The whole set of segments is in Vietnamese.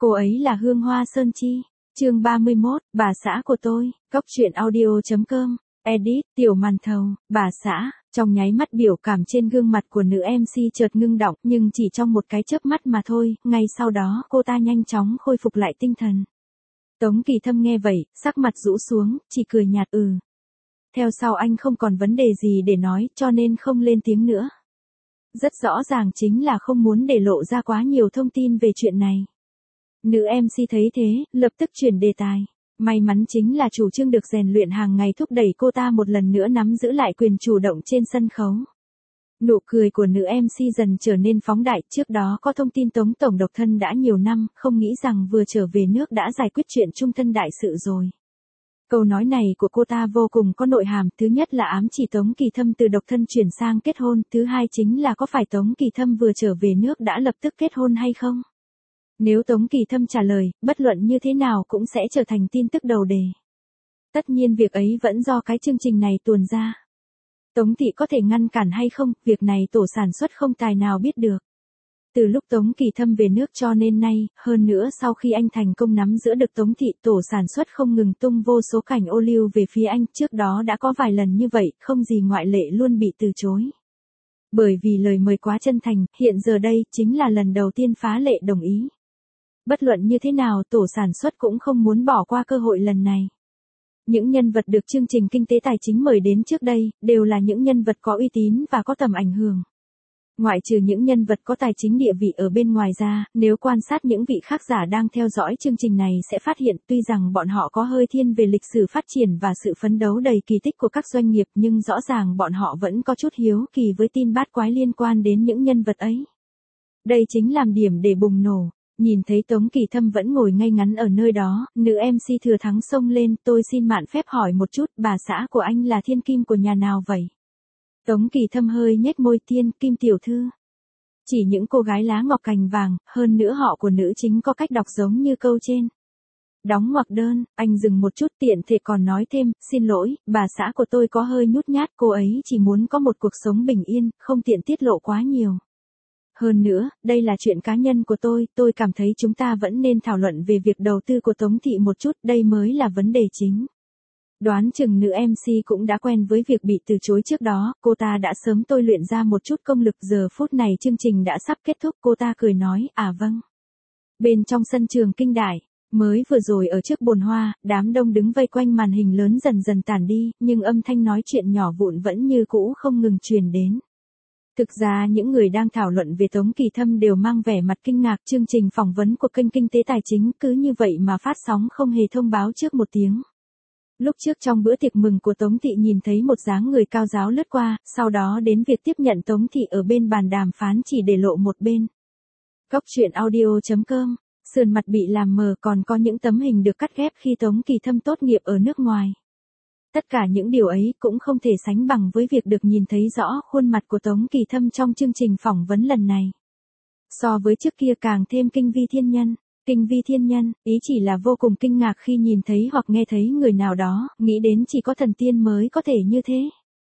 Cô ấy là Hương Hoa Sơn Chi. Chương 31, bà xã của tôi. Cóc truyện audio.com. Edit, Tiểu Màn Thầu, bà xã. Trong nháy mắt biểu cảm trên gương mặt của nữ MC chợt ngưng đọng, nhưng chỉ trong một cái chớp mắt mà thôi, ngay sau đó cô ta nhanh chóng khôi phục lại tinh thần. Tống Kỳ Thâm nghe vậy, sắc mặt rũ xuống, chỉ cười nhạt Theo sau anh không còn vấn đề gì để nói, cho nên không lên tiếng nữa. Rất rõ ràng chính là không muốn để lộ ra quá nhiều thông tin về chuyện này. Nữ MC thấy thế, lập tức chuyển đề tài. May mắn chính là chủ trương được rèn luyện hàng ngày thúc đẩy cô ta một lần nữa nắm giữ lại quyền chủ động trên sân khấu. Nụ cười của nữ MC dần trở nên phóng đại, trước đó có thông tin Tống Tổng độc thân đã nhiều năm, không nghĩ rằng vừa trở về nước đã giải quyết chuyện chung thân đại sự rồi. Câu nói này của cô ta vô cùng có nội hàm, thứ nhất là ám chỉ Tống Kỳ Thâm từ độc thân chuyển sang kết hôn, thứ hai chính là có phải Tống Kỳ Thâm vừa trở về nước đã lập tức kết hôn hay không? Nếu Tống Kỳ Thâm trả lời, bất luận như thế nào cũng sẽ trở thành tin tức đầu đề. Tất nhiên việc ấy vẫn do cái chương trình này tuồn ra. Tống Thị có thể ngăn cản hay không, việc này tổ sản xuất không tài nào biết được. Từ lúc Tống Kỳ Thâm về nước cho nên nay, hơn nữa sau khi anh thành công nắm giữ được Tống Thị, tổ sản xuất không ngừng tung vô số cảnh ô liu về phía anh, trước đó đã có vài lần như vậy, không gì ngoại lệ luôn bị từ chối. Bởi vì lời mời quá chân thành, hiện giờ đây chính là lần đầu tiên phá lệ đồng ý. Bất luận như thế nào, tổ sản xuất cũng không muốn bỏ qua cơ hội lần này. Những nhân vật được chương trình kinh tế tài chính mời đến trước đây, đều là những nhân vật có uy tín và có tầm ảnh hưởng. Ngoại trừ những nhân vật có tài chính địa vị ở bên ngoài ra, nếu quan sát những vị khác giả đang theo dõi chương trình này sẽ phát hiện tuy rằng bọn họ có hơi thiên về lịch sử phát triển và sự phấn đấu đầy kỳ tích của các doanh nghiệp, nhưng rõ ràng bọn họ vẫn có chút hiếu kỳ với tin bát quái liên quan đến những nhân vật ấy. Đây chính làm điểm để bùng nổ. Nhìn thấy Tống Kỳ Thâm vẫn ngồi ngay ngắn ở nơi đó, nữ MC thừa thắng xông lên, tôi xin mạn phép hỏi một chút, bà xã của anh là thiên kim của nhà nào vậy? Tống Kỳ Thâm hơi nhếch môi, thiên kim tiểu thư. Chỉ những cô gái lá ngọc cành vàng, hơn nữa họ của nữ chính có cách đọc giống như câu trên. Đóng ngoặc đơn, anh dừng một chút tiện thể còn nói thêm, xin lỗi, bà xã của tôi có hơi nhút nhát, cô ấy chỉ muốn có một cuộc sống bình yên, không tiện tiết lộ quá nhiều. Hơn nữa, đây là chuyện cá nhân của tôi cảm thấy chúng ta vẫn nên thảo luận về việc đầu tư của Tống Thị một chút, đây mới là vấn đề chính. Đoán chừng nữ MC cũng đã quen với việc bị từ chối trước đó, cô ta đã sớm tôi luyện ra một chút công lực, giờ phút này chương trình đã sắp kết thúc, cô ta cười nói, vâng. Bên trong sân trường kinh đại, mới vừa rồi ở trước bồn hoa, đám đông đứng vây quanh màn hình lớn dần dần tản đi, nhưng âm thanh nói chuyện nhỏ vụn vẫn như cũ không ngừng truyền đến. Thực ra những người đang thảo luận về Tống Kỳ Thâm đều mang vẻ mặt kinh ngạc, chương trình phỏng vấn của kênh Kinh tế Tài chính cứ như vậy mà phát sóng không hề thông báo trước một tiếng. Lúc trước trong bữa tiệc mừng của Tống Thị nhìn thấy một dáng người cao ráo lướt qua, sau đó đến việc tiếp nhận Tống Thị ở bên bàn đàm phán chỉ để lộ một bên. Cóc truyện audio.com, sườn mặt bị làm mờ, còn có những tấm hình được cắt ghép khi Tống Kỳ Thâm tốt nghiệp ở nước ngoài. Tất cả những điều ấy cũng không thể sánh bằng với việc được nhìn thấy rõ khuôn mặt của Tống Kỳ Thâm trong chương trình phỏng vấn lần này. So với trước kia càng thêm kinh vi thiên nhân. Kinh vi thiên nhân, ý chỉ là vô cùng kinh ngạc khi nhìn thấy hoặc nghe thấy người nào đó, nghĩ đến chỉ có thần tiên mới có thể như thế.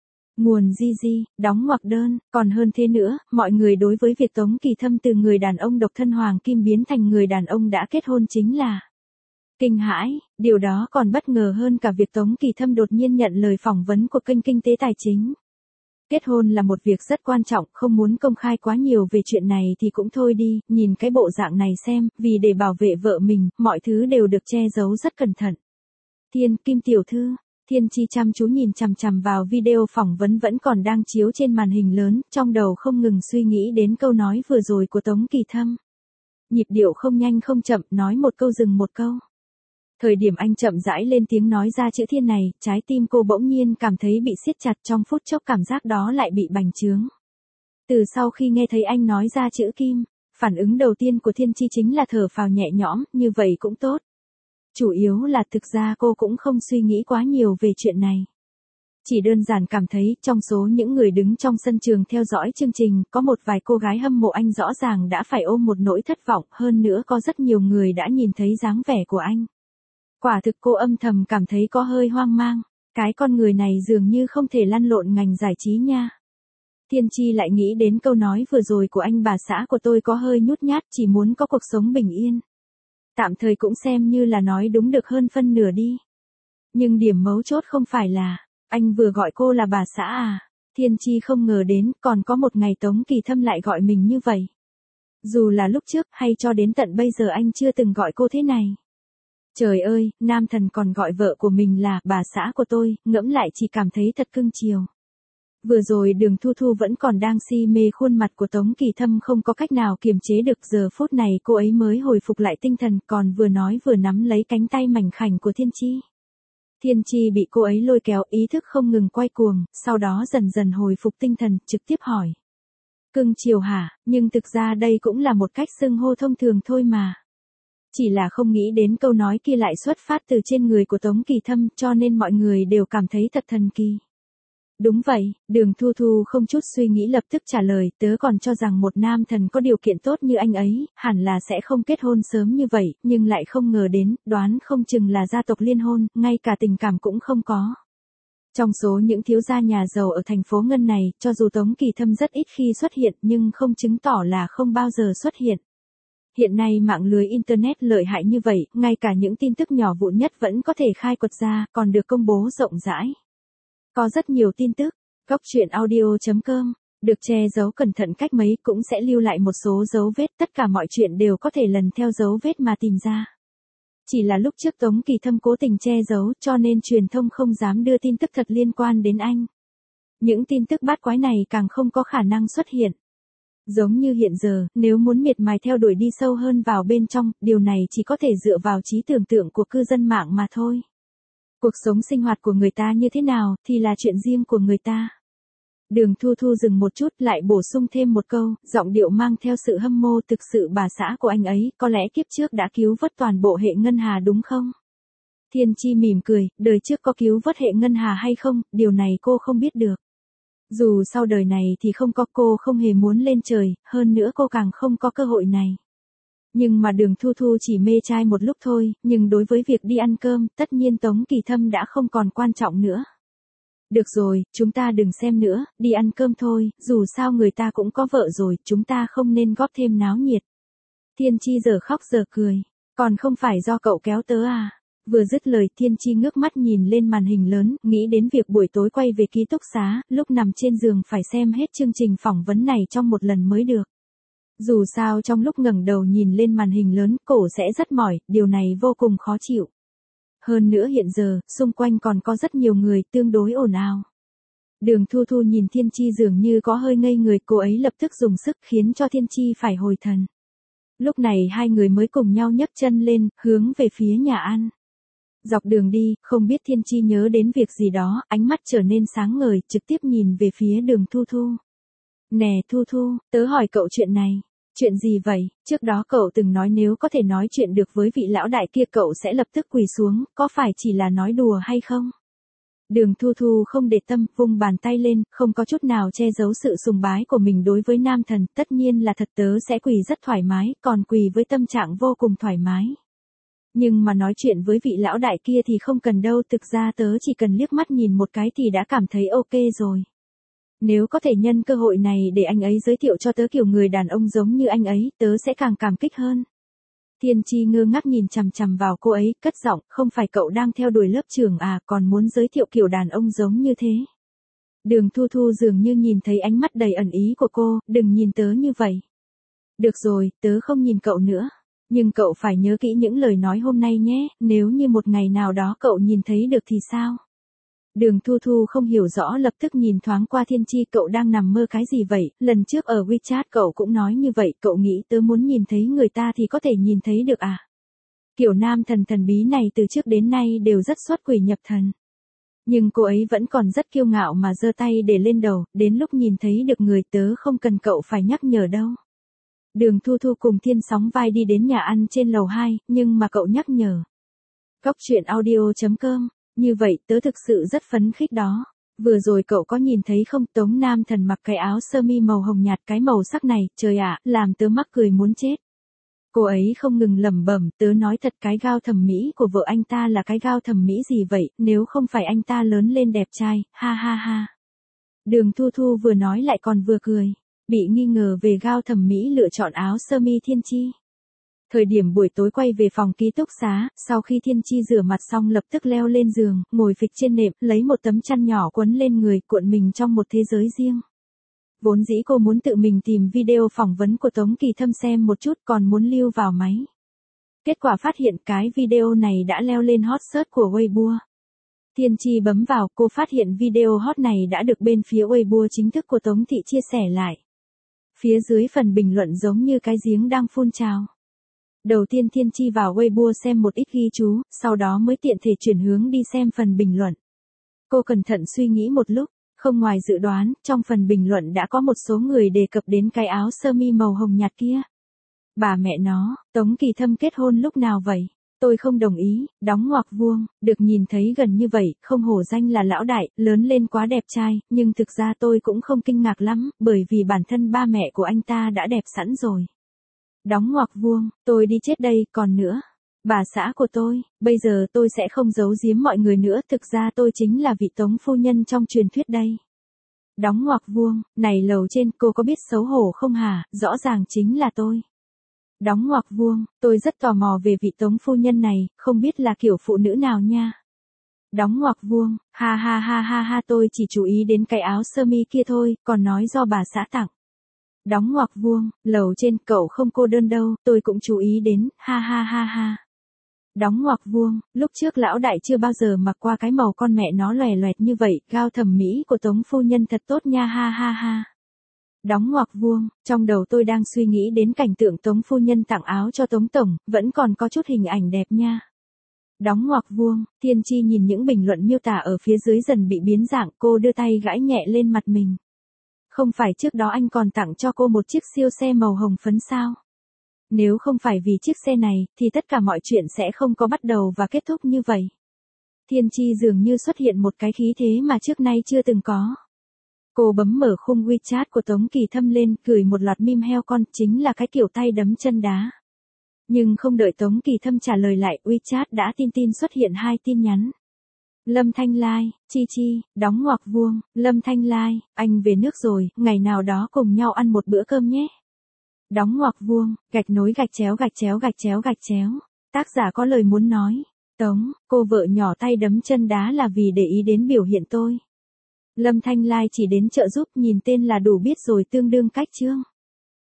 Nguồn GG, đóng ngoặc đơn, còn hơn thế nữa, mọi người đối với việc Tống Kỳ Thâm từ người đàn ông độc thân hoàng kim biến thành người đàn ông đã kết hôn chính là kinh hãi, điều đó còn bất ngờ hơn cả việc Tống Kỳ Thâm đột nhiên nhận lời phỏng vấn của kênh Kinh tế Tài chính. Kết hôn là một việc rất quan trọng, không muốn công khai quá nhiều về chuyện này thì cũng thôi đi, nhìn cái bộ dạng này xem, vì để bảo vệ vợ mình, mọi thứ đều được che giấu rất cẩn thận. Thiên kim tiểu thư, Thiên Chi chăm chú nhìn chằm chằm vào video phỏng vấn vẫn còn đang chiếu trên màn hình lớn, trong đầu không ngừng suy nghĩ đến câu nói vừa rồi của Tống Kỳ Thâm. Nhịp điệu không nhanh không chậm, nói một câu dừng một câu. Thời điểm anh chậm rãi lên tiếng nói ra chữ thiên này, trái tim cô bỗng nhiên cảm thấy bị siết chặt, trong phút chốc cảm giác đó lại bị bành trướng. Từ sau khi nghe thấy anh nói ra chữ kim, phản ứng đầu tiên của Thiên Chi chính là thở phào nhẹ nhõm, như vậy cũng tốt. Chủ yếu là thực ra cô cũng không suy nghĩ quá nhiều về chuyện này. Chỉ đơn giản cảm thấy trong số những người đứng trong sân trường theo dõi chương trình, có một vài cô gái hâm mộ anh rõ ràng đã phải ôm một nỗi thất vọng, hơn nữa có rất nhiều người đã nhìn thấy dáng vẻ của anh. Quả thực cô âm thầm cảm thấy có hơi hoang mang, cái con người này dường như không thể lăn lộn ngành giải trí nha. Thiên Chi lại nghĩ đến câu nói vừa rồi của anh, bà xã của tôi có hơi nhút nhát, chỉ muốn có cuộc sống bình yên. Tạm thời cũng xem như là nói đúng được hơn phân nửa đi. Nhưng điểm mấu chốt không phải là, anh vừa gọi cô là bà xã à? Thiên Chi không ngờ đến, còn có một ngày Tống Kỳ Thâm lại gọi mình như vậy. Dù là lúc trước hay cho đến tận bây giờ anh chưa từng gọi cô thế này. Trời ơi, nam thần còn gọi vợ của mình là bà xã của tôi, ngẫm lại chỉ cảm thấy thật cưng chiều. Vừa rồi Đường Thu Thu vẫn còn đang si mê khuôn mặt của Tống Kỳ Thâm không có cách nào kiềm chế được, giờ phút này cô ấy mới hồi phục lại tinh thần, còn vừa nói vừa nắm lấy cánh tay mảnh khảnh của Thiên Chi. Thiên Chi bị cô ấy lôi kéo, ý thức không ngừng quay cuồng, sau đó dần dần hồi phục tinh thần, trực tiếp hỏi. Cưng chiều hả? Nhưng thực ra đây cũng là một cách xưng hô thông thường thôi mà. Chỉ là không nghĩ đến câu nói kia lại xuất phát từ trên người của Tống Kỳ Thâm, cho nên mọi người đều cảm thấy thật thần kỳ. Đúng vậy, Đường Thu Thu không chút suy nghĩ lập tức trả lời, tớ còn cho rằng một nam thần có điều kiện tốt như anh ấy, hẳn là sẽ không kết hôn sớm như vậy, nhưng lại không ngờ đến, đoán không chừng là gia tộc liên hôn, ngay cả tình cảm cũng không có. Trong số những thiếu gia nhà giàu ở thành phố Ngân này, cho dù Tống Kỳ Thâm rất ít khi xuất hiện nhưng không chứng tỏ là không bao giờ xuất hiện. Hiện nay mạng lưới Internet lợi hại như vậy, ngay cả những tin tức nhỏ vụn nhất vẫn có thể khai quật ra, còn được công bố rộng rãi. Có rất nhiều tin tức, góc truyện audio.com, được che giấu cẩn thận cách mấy cũng sẽ lưu lại một số dấu vết, tất cả mọi chuyện đều có thể lần theo dấu vết mà tìm ra. Chỉ là lúc trước Tống Kỳ Thâm cố tình che giấu cho nên truyền thông không dám đưa tin tức thật liên quan đến anh. Những tin tức bát quái này càng không có khả năng xuất hiện. Giống như hiện giờ, nếu muốn miệt mài theo đuổi đi sâu hơn vào bên trong, điều này chỉ có thể dựa vào trí tưởng tượng của cư dân mạng mà thôi. Cuộc sống sinh hoạt của người ta như thế nào thì là chuyện riêng của người ta. Đường Thu Thu dừng một chút lại bổ sung thêm một câu, giọng điệu mang theo sự hâm mộ, thực sự bà xã của anh ấy có lẽ kiếp trước đã cứu vớt toàn bộ hệ ngân hà đúng không? Thiên Chi mỉm cười, đời trước có cứu vớt hệ ngân hà hay không, điều này cô không biết được. Dù sau đời này thì không có, cô không hề muốn lên trời, hơn nữa cô càng không có cơ hội này. Nhưng mà Đường Thu Thu chỉ mê trai một lúc thôi, nhưng đối với việc đi ăn cơm, tất nhiên Tống Kỳ Thâm đã không còn quan trọng nữa. Được rồi, chúng ta đừng xem nữa, đi ăn cơm thôi, dù sao người ta cũng có vợ rồi, chúng ta không nên góp thêm náo nhiệt. Thiên Chi giờ khóc giờ cười, còn không phải do cậu kéo tớ à? Vừa dứt lời Thiên Chi ngước mắt nhìn lên màn hình lớn, nghĩ đến việc buổi tối quay về ký túc xá, lúc nằm trên giường phải xem hết chương trình phỏng vấn này trong một lần mới được. Dù sao trong lúc ngẩng đầu nhìn lên màn hình lớn, cổ sẽ rất mỏi, điều này vô cùng khó chịu. Hơn nữa hiện giờ, xung quanh còn có rất nhiều người tương đối ồn ào. Đường Thu Thu nhìn Thiên Chi dường như có hơi ngây người, cô ấy lập tức dùng sức khiến cho Thiên Chi phải hồi thần. Lúc này hai người mới cùng nhau nhấc chân lên, hướng về phía nhà ăn. Dọc đường đi, không biết Thiên Chi nhớ đến việc gì đó, ánh mắt trở nên sáng ngời, trực tiếp nhìn về phía Đường Thu Thu. Nè Thu Thu, tớ hỏi cậu chuyện này. Chuyện gì vậy? Trước đó cậu từng nói nếu có thể nói chuyện được với vị lão đại kia cậu sẽ lập tức quỳ xuống, có phải chỉ là nói đùa hay không? Đường Thu Thu không để tâm, vung bàn tay lên, không có chút nào che giấu sự sùng bái của mình đối với nam thần, tất nhiên là thật, tớ sẽ quỳ rất thoải mái, còn quỳ với tâm trạng vô cùng thoải mái. Nhưng mà nói chuyện với vị lão đại kia thì không cần đâu, thực ra tớ chỉ cần liếc mắt nhìn một cái thì đã cảm thấy ok rồi. Nếu có thể nhân cơ hội này để anh ấy giới thiệu cho tớ kiểu người đàn ông giống như anh ấy, tớ sẽ càng cảm kích hơn. Thiên Chi ngơ ngác nhìn chằm chằm vào cô ấy, cất giọng, không phải cậu đang theo đuổi lớp trưởng à, còn muốn giới thiệu kiểu đàn ông giống như thế. Đường Thu Thu dường như nhìn thấy ánh mắt đầy ẩn ý của cô, đừng nhìn tớ như vậy. Được rồi, tớ không nhìn cậu nữa. Nhưng cậu phải nhớ kỹ những lời nói hôm nay nhé, nếu như một ngày nào đó cậu nhìn thấy được thì sao? Đường Thu Thu không hiểu rõ lập tức nhìn thoáng qua Thiên Chi, cậu đang nằm mơ cái gì vậy, lần trước ở WeChat cậu cũng nói như vậy, cậu nghĩ tớ muốn nhìn thấy người ta thì có thể nhìn thấy được à? Kiểu nam thần thần bí này từ trước đến nay đều rất xuất quỷ nhập thần. Nhưng cô ấy vẫn còn rất kiêu ngạo mà giơ tay để lên đầu, đến lúc nhìn thấy được người tớ không cần cậu phải nhắc nhở đâu. Đường Thu Thu cùng Thiên sóng vai đi đến nhà ăn trên lầu 2, nhưng mà cậu nhắc nhở. Góc truyện audio.com, như vậy tớ thực sự rất phấn khích đó. Vừa rồi cậu có nhìn thấy không, Tống Nam Thần mặc cái áo sơ mi màu hồng nhạt, cái màu sắc này, trời ạ, làm tớ mắc cười muốn chết. Cô ấy không ngừng lẩm bẩm, tớ nói thật cái gao thẩm mỹ của vợ anh ta là cái gao thẩm mỹ gì vậy, nếu không phải anh ta lớn lên đẹp trai, ha ha ha. Đường Thu Thu vừa nói lại còn vừa cười. Bị nghi ngờ về gao thẩm mỹ lựa chọn áo sơ mi Thiên Chi. Thời điểm buổi tối quay về phòng ký túc xá, sau khi Thiên Chi rửa mặt xong lập tức leo lên giường, ngồi phịch trên nệm, lấy một tấm chăn nhỏ quấn lên người, cuộn mình trong một thế giới riêng. Vốn dĩ cô muốn tự mình tìm video phỏng vấn của Tống Kỳ Thâm xem một chút, còn muốn lưu vào máy. Kết quả phát hiện cái video này đã leo lên hot search của Weibo. Thiên Chi bấm vào, cô phát hiện video hot này đã được bên phía Weibo chính thức của Tống Thị chia sẻ lại. Phía dưới phần bình luận giống như cái giếng đang phun trào. Đầu tiên Thiên Chi vào Weibo xem một ít ghi chú, sau đó mới tiện thể chuyển hướng đi xem phần bình luận. Cô cẩn thận suy nghĩ một lúc, không ngoài dự đoán, trong phần bình luận đã có một số người đề cập đến cái áo sơ mi màu hồng nhạt kia. Bà mẹ nó, Tống Kỳ Thâm kết hôn lúc nào vậy? Tôi không đồng ý, đóng ngoặc vuông, được nhìn thấy gần như vậy, không hổ danh là lão đại, lớn lên quá đẹp trai, nhưng thực ra tôi cũng không kinh ngạc lắm, bởi vì bản thân ba mẹ của anh ta đã đẹp sẵn rồi. Đóng ngoặc vuông, tôi đi chết đây, còn nữa. Bà xã của tôi, bây giờ tôi sẽ không giấu giếm mọi người nữa, thực ra tôi chính là vị Tống phu nhân trong truyền thuyết đây. Đóng ngoặc vuông, này lầu trên, cô có biết xấu hổ không hả, rõ ràng chính là tôi. Đóng ngoặc vuông, tôi rất tò mò về vị Tống phu nhân này, không biết là kiểu phụ nữ nào nha. Đóng ngoặc vuông, ha ha ha ha ha, tôi chỉ chú ý đến cái áo sơ mi kia thôi, còn nói do bà xã tặng. Đóng ngoặc vuông, lầu trên, cậu không cô đơn đâu, tôi cũng chú ý đến, ha ha ha ha. Đóng ngoặc vuông, lúc trước lão đại chưa bao giờ mặc qua cái màu con mẹ nó lòe loẹt như vậy, gao thẩm mỹ của Tống phu nhân thật tốt nha, ha ha ha. Đóng ngoặc vuông, trong đầu tôi đang suy nghĩ đến cảnh tượng Tống phu nhân tặng áo cho Tống tổng, vẫn còn có chút hình ảnh đẹp nha. Đóng ngoặc vuông, Thiên Chi nhìn những bình luận miêu tả ở phía dưới dần bị biến dạng, cô đưa tay gãi nhẹ lên mặt mình. Không phải trước đó anh còn tặng cho cô một chiếc siêu xe màu hồng phấn sao? Nếu không phải vì chiếc xe này, thì tất cả mọi chuyện sẽ không có bắt đầu và kết thúc như vậy. Thiên Chi dường như xuất hiện một cái khí thế mà trước nay chưa từng có. Cô bấm mở khung WeChat của Tống Kỳ Thâm lên, gửi một loạt meme heo con, chính là cái kiểu tay đấm chân đá. Nhưng không đợi Tống Kỳ Thâm trả lời lại, WeChat đã tin xuất hiện 2 tin nhắn. Lâm Thanh Lai, Chi Chi, đóng ngoặc vuông, Lâm Thanh Lai, anh về nước rồi, ngày nào đó cùng nhau ăn một bữa cơm nhé. Đóng ngoặc vuông, gạch nối gạch chéo gạch chéo gạch chéo gạch chéo. Tác giả có lời muốn nói. Tống, cô vợ nhỏ tay đấm chân đá là vì để ý đến biểu hiện tôi. Lâm Thanh Lai chỉ đến trợ giúp, nhìn tên là đủ biết rồi, tương đương cách chương.